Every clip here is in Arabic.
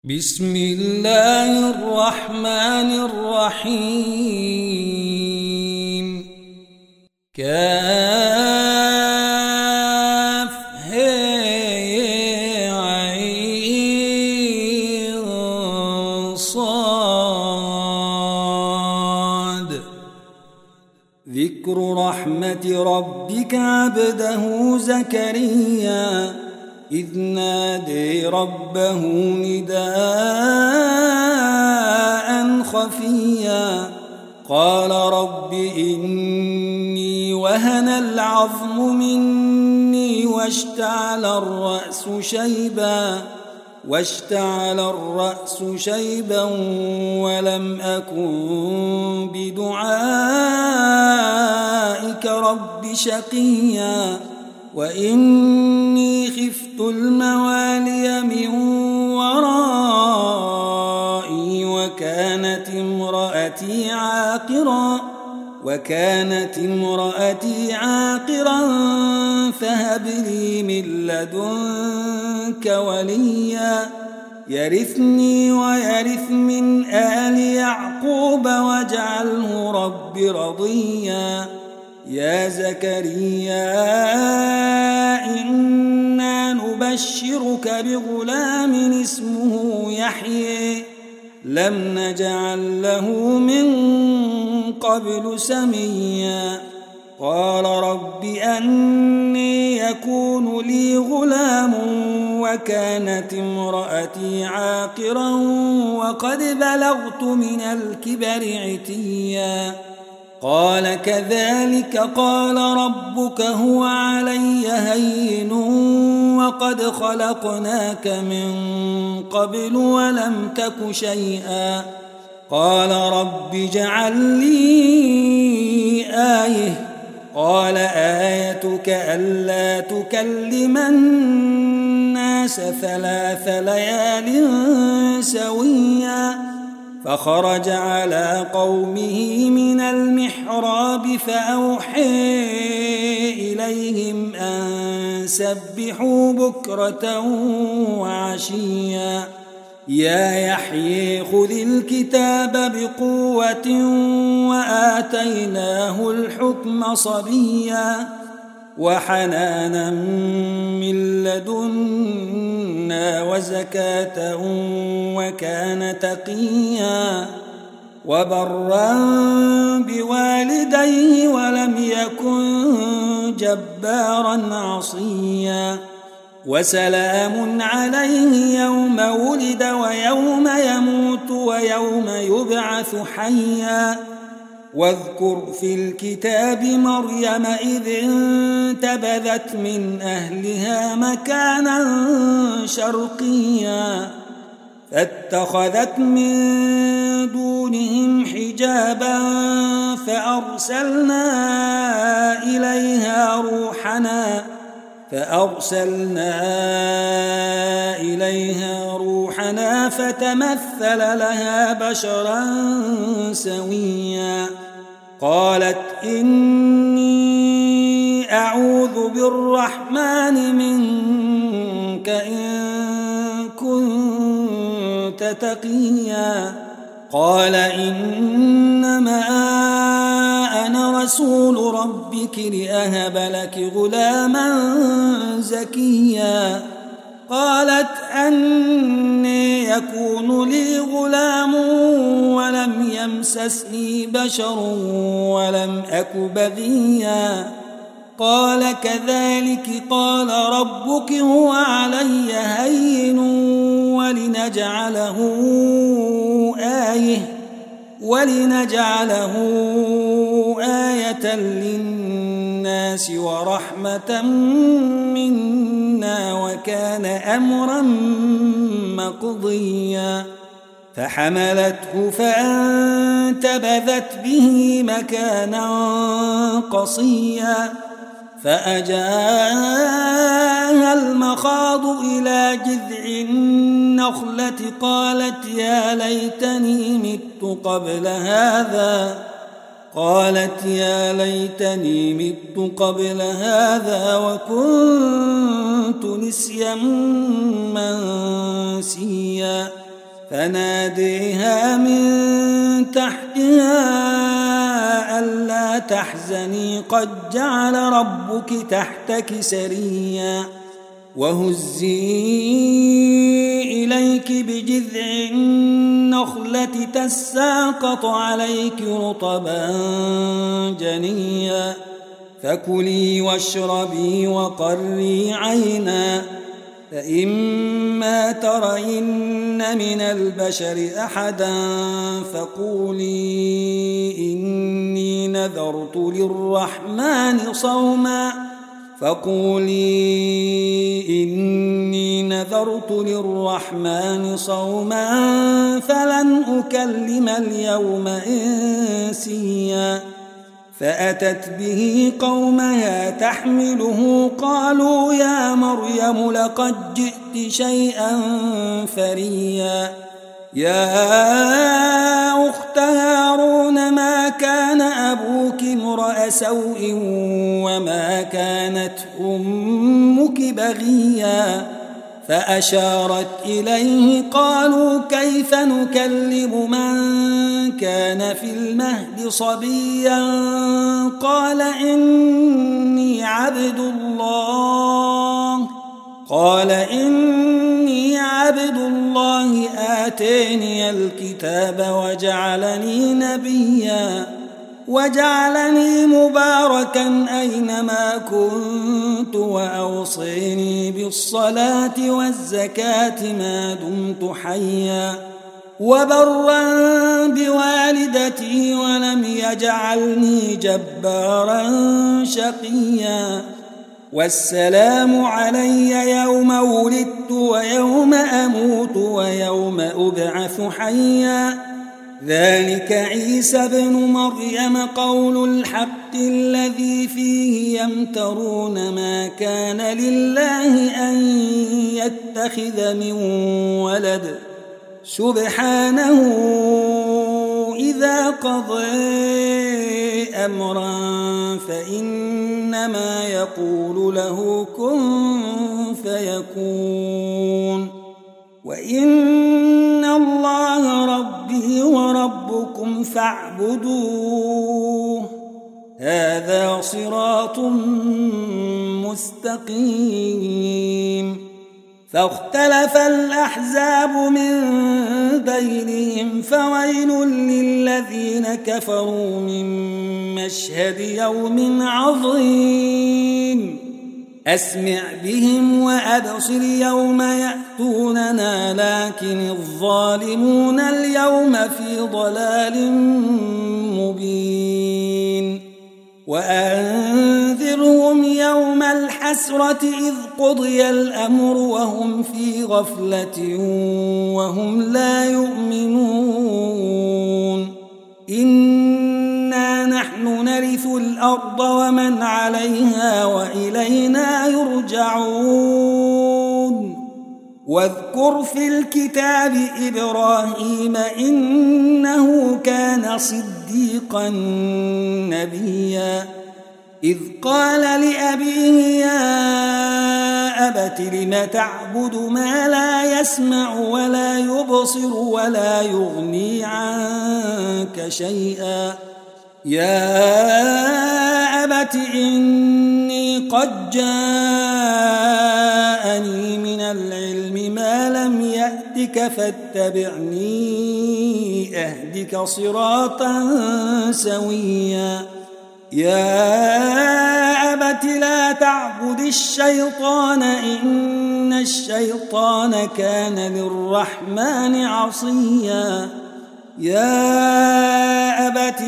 بسم الله الرحمن الرحيم كاف هاء عين صاد ذكر رحمة ربك عبده زكريا إذ نادي ربه نداء خفيا قال رب إني وهن العظم مني واشتعل الرأس شيبا ولم أكن بدعائك رب شقيا وإني خفت الموالي من ورائي وكانت امرأتي عاقرا فهب لي من لدنك وليا يرثني ويرث من آل يعقوب واجعله رب رضيا يا زكريا إنا نبشرك بغلام اسمه يحيى لم نجعل له من قبل سميا قال رب أني يكون لي غلام وكانت امرأتي عاقرا وقد بلغت من الكبر عتيا قال كذلك قال ربك هو علي هين وقد خلقناك من قبل ولم تك شيئا قال رب اجعل لي آية قال آيتك ألا تكلم الناس 3 ليال سويا فخرج على قومه من المحراب فأوحى إليهم أن سبحوا بكرة وعشيا يا يحيى خذ الكتاب بقوة وآتيناه الحكم صبيا وحنانا من لدنا وزكاة وكان تقيا وبرا بوالديه ولم يكن جبارا عصيا وسلام عليه يوم ولد ويوم يموت ويوم يبعث حيا واذكر في الكتاب مريم إذ انتبذت من أهلها مكانا شرقيا فاتخذت من دونهم حجابا فأرسلنا إليها روحنا فتمثل لها بشرا سويا قالت إني أعوذ بالرحمن منك إن كنت تقيا قال إنما أنا رسول ربك لأهب لك غلاما زكيا قالت أني يكون لي غلام ولم يمسسني بشر ولم أك بغيا قال كذلك قال ربك هو علي هين ولنجعله آية للناس ورحمة منا وكان أمرا مقضيا فحملته فانتبذت به مكانا قصيا فأجاءها المخاض إلى جذع النخلة قالت يا ليتني مت قبل هذا وكنت نسيا منسيا فناديها من تحتها ألا تحزني قد جعل ربك تحتك سريا وهزي إليك بجذع النخلة تساقط عليك رطبا جنيا فكلي واشربي وقري عينا فإما ترين من البشر أحدا فقولي إني نذرت للرحمن صوما فلن أكلم اليوم إنسيا فأتت به قومها تحمله قالوا يا مريم لقد جئت شيئا فريا يا أخت هارون ما كان أبوك امرأ سوء وما كانت أمك بغيا فأشارت إليه قالوا كيف نكلم من كان في المهد صبيا قال إني عبد الله آتاني الكتاب وجعلني نبيا وجعلني مباركا أينما كنت وأوصيني بالصلاة والزكاة ما دمت حيا وبرا بوالدتي ولم يجعلني جبارا شقيا والسلام علي يوم ولدت ويوم أموت ويوم أبعث حيا ذلك عيسى بن مريم قول الحق الذي فيه يمترون ما كان لله أن يتخذ من ولد سبحانه إذا قضى أمرا فإنما يقول له كن فيكون وإن الله ربي وربكم فاعبدوه هذا صراط مستقيم فاختلف الأحزاب من بينهم فويل للذين كفروا من مشهد يوم عظيم أسمع بهم وأبصر يوم يأتوننا لكن الظالمون اليوم في ضلال مبين وأنذرهم يوم الحسرة إذ قضي الأمر وهم في غفلة وهم لا يؤمنون إنا نحن نرث الأرض ومن عليها وإلينا يرجعون واذكر في الكتاب إبراهيم إنه كان صديقا نبيا إذ قال لأبيه يا أبت لم تعبد ما لا يسمع ولا يبصر ولا يغني عنك شيئا يا أبت إني قد جاءني من العلم ما لم يأتك فاتبعني أهدك صراطا سويا يا أبت لا تعبد الشيطان إن الشيطان كان للرحمن عصيا يا أبت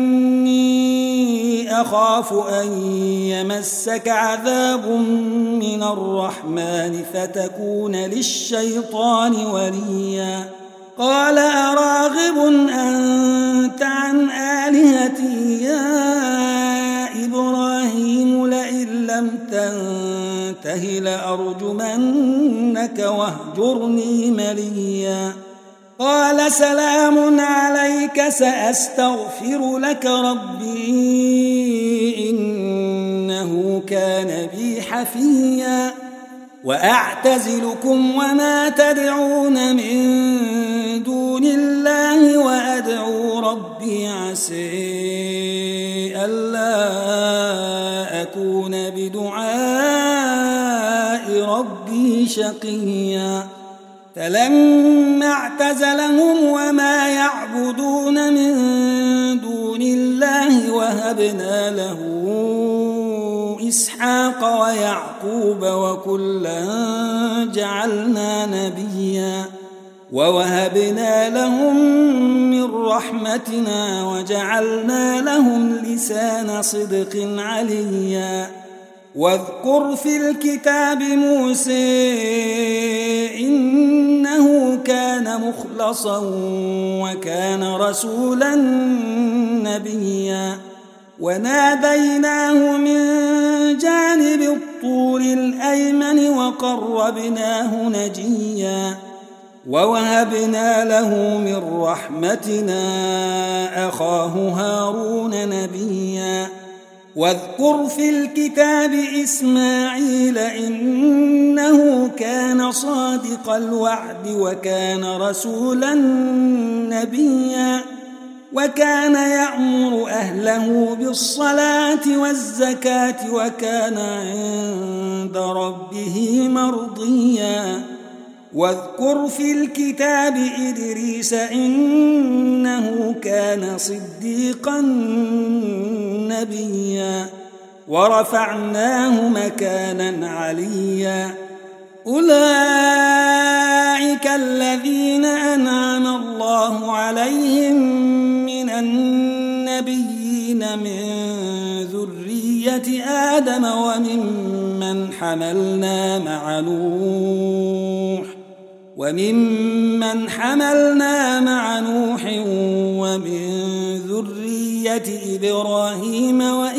إني أخاف أن يمسك عذاب من الرحمن فتكون للشيطان وليا قال أراغب أنت عن آلهتي يا إبراهيم لئن لم تنته لأرجمنك واهجرني مليا قال سلام عليك سأستغفر لك ربي إنه كان بي حفيا وأعتزلكم وما تدعون من ربي عسى ألا أكون بدعاء ربي شقيا فلما اعتزلهم وما يعبدون من دون الله وهبنا له إسحاق ويعقوب وكلا جعلنا نبيا ووهبنا لهم من رحمتنا وجعلنا لهم لسان صدق عليا واذكر في الكتاب موسى إنه كان مخلصا وكان رسولا نبيا وناديناه من جانب الطور الأيمن وقربناه نجيا ووهبنا له من رحمتنا أخاه هارون نبيا واذكر في الكتاب إسماعيل إنه كان صادق الوعد وكان رسولا نبيا وكان يأمر أهله بالصلاة والزكاة وكان عند ربه مرضيا واذكر في الكتاب إدريس إنه كان صديقا نبيا ورفعناه مكانا عليا أولئك الذين أنعم الله عليهم من النبيين من ذرية آدم وممن حملنا مع نوح ومن ذرية إبراهيم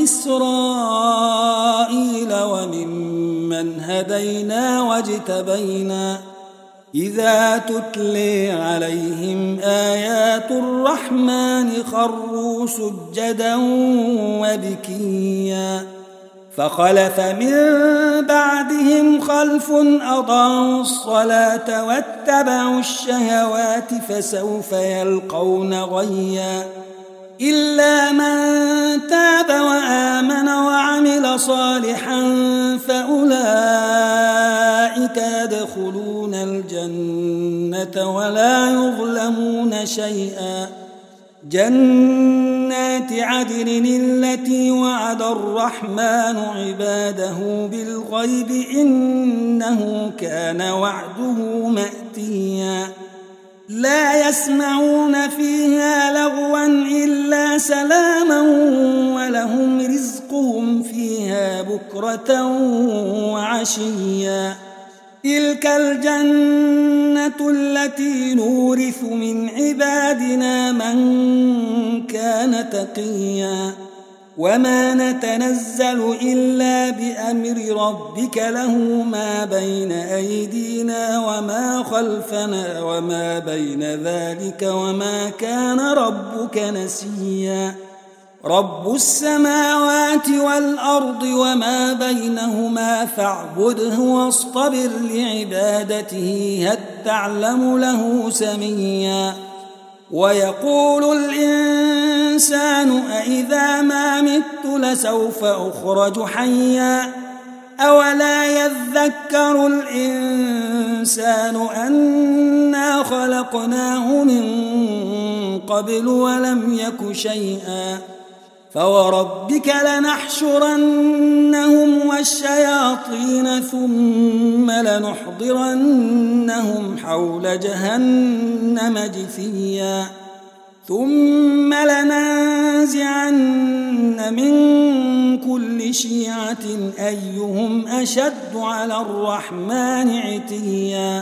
وإسرائيل وممن هدينا واجتبينا إذا تتلي عليهم آيات الرحمن خروا سجدا وبكيا فخلف من بعدهم خلف أضاعوا الصلاة واتبعوا الشهوات فسوف يلقون غيا إلا من تاب وآمن وعمل صالحا فأولئك يدخلون الجنة ولا يظلمون شيئا جنات عدن التي وعد الرحمن عباده بالغيب إنه كان وعده مأتيا لا يسمعون فيها لغوا إلا سلاما ولهم رزقهم فيها بكرة وعشيا تلك الجنة التي نورث من عبادنا من كان تقيا وما نتنزل إلا بأمر ربك له ما بين أيدينا وما خلفنا وما بين ذلك وما كان ربك نسيا رب السماوات والأرض وما بينهما فاعبده واصطبر لعبادته هل تعلم له سميا ويقول الإنسان أإذا ما مت لسوف أخرج حيا أولا يذكر الإنسان أنا خلقناه من قبل ولم يك شيئا فوربك لنحشرنهم والشياطين ثم لنحضرنهم حول جهنم جثيا ثم لننزعن من كل شيعة أيهم أشد على الرحمن عتيا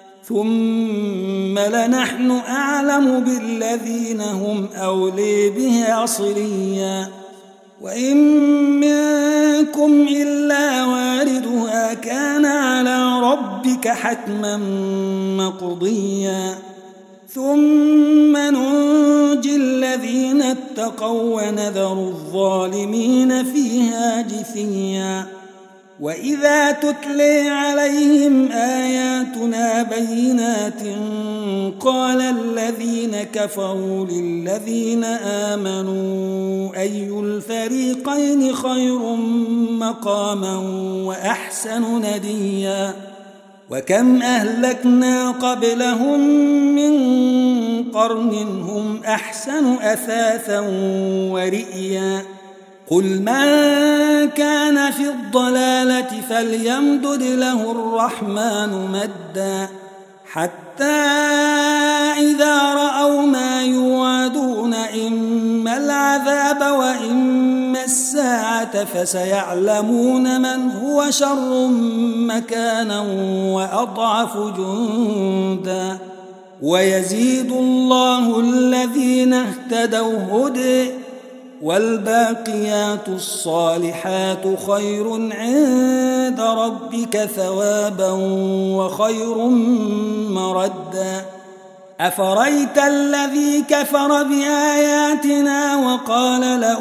ثم لنحن أعلم بالذين هم أولي بها صليا وإن منكم إلا واردها كان على ربك حتما مقضيا ثم ننجي الذين اتقوا ونذر الظالمين فيها جثيا وإذا تتلي عليهم آياتنا بينات قال الذين كفروا للذين آمنوا أي الفريقين خير مقاما وأحسن نديا وكم أهلكنا قبلهم من قرن هم أحسن أثاثا ورئيا قل من كان في الضلالة فليمدد له الرحمن مدا حتى إذا رأوا ما يوعدون إما العذاب وإما الساعة فسيعلمون من هو شر مكانا وأضعف جندا ويزيد الله الذين اهتدوا هدى والباقيات الصالحات خير عند ربك ثوابا وخير مردا أفريت الذي كفر بآياتنا وقال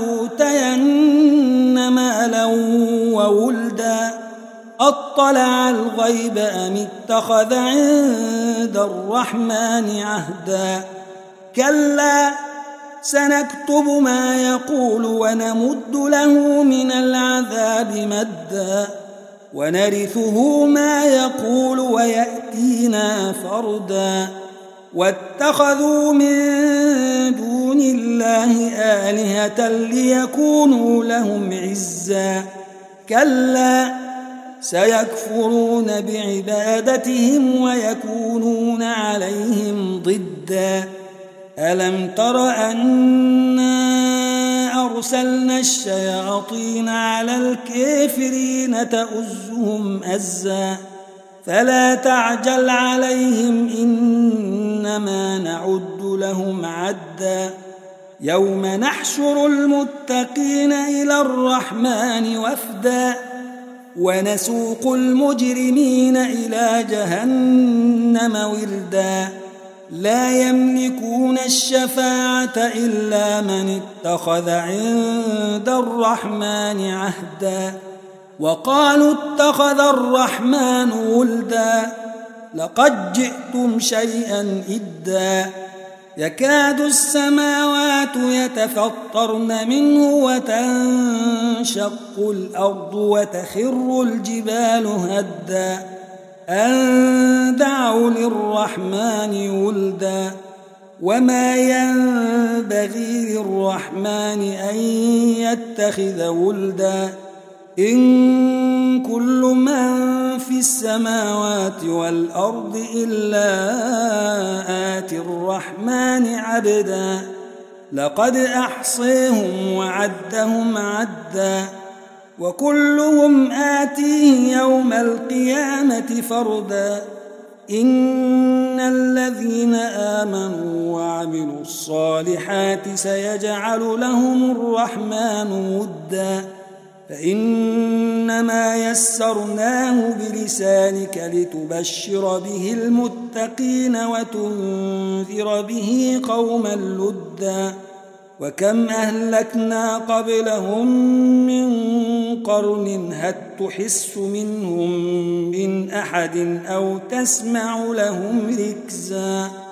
لأوتين مالا وولدا أطلع الغيب أم اتخذ عند الرحمن عهدا كلا سنكتب ما يقول ونمد له من العذاب مدا ونرثه ما يقول ويأتينا فردا واتخذوا من دون الله آلهة ليكونوا لهم عزا كلا سيكفرون بعبادتهم ويكونون عليهم ضدا ألم تر أنا أرسلنا الشياطين على الكافرين تؤزهم أزا فلا تعجل عليهم إنما نعد لهم عدا يوم نحشر المتقين إلى الرحمن وفدا ونسوق المجرمين إلى جهنم وردا لا يملكون الشفاعة إلا من اتخذ عند الرحمن عهدا وقالوا اتخذ الرحمن ولدا لقد جئتم شيئا إدا يكاد السماوات يتفطرن منه وتنشق الأرض وتخر الجبال هدا أن دعوا للرحمن ولدا وما ينبغي للرحمن أن يتخذ ولدا إن كل من في السماوات والأرض إلا آتي الرحمن عبدا لقد أحصيهم وعدهم عدا وكلهم آتيه يوم القيامة فردا إن الذين آمنوا وعملوا الصالحات سيجعل لهم الرحمن ودا فإنما يسرناه بلسانك لتبشر به المتقين وتنذر به قوما لدا وكم أهلكنا قبلهم من قرن هل تحس منهم من أحد أو تسمع لهم ركزا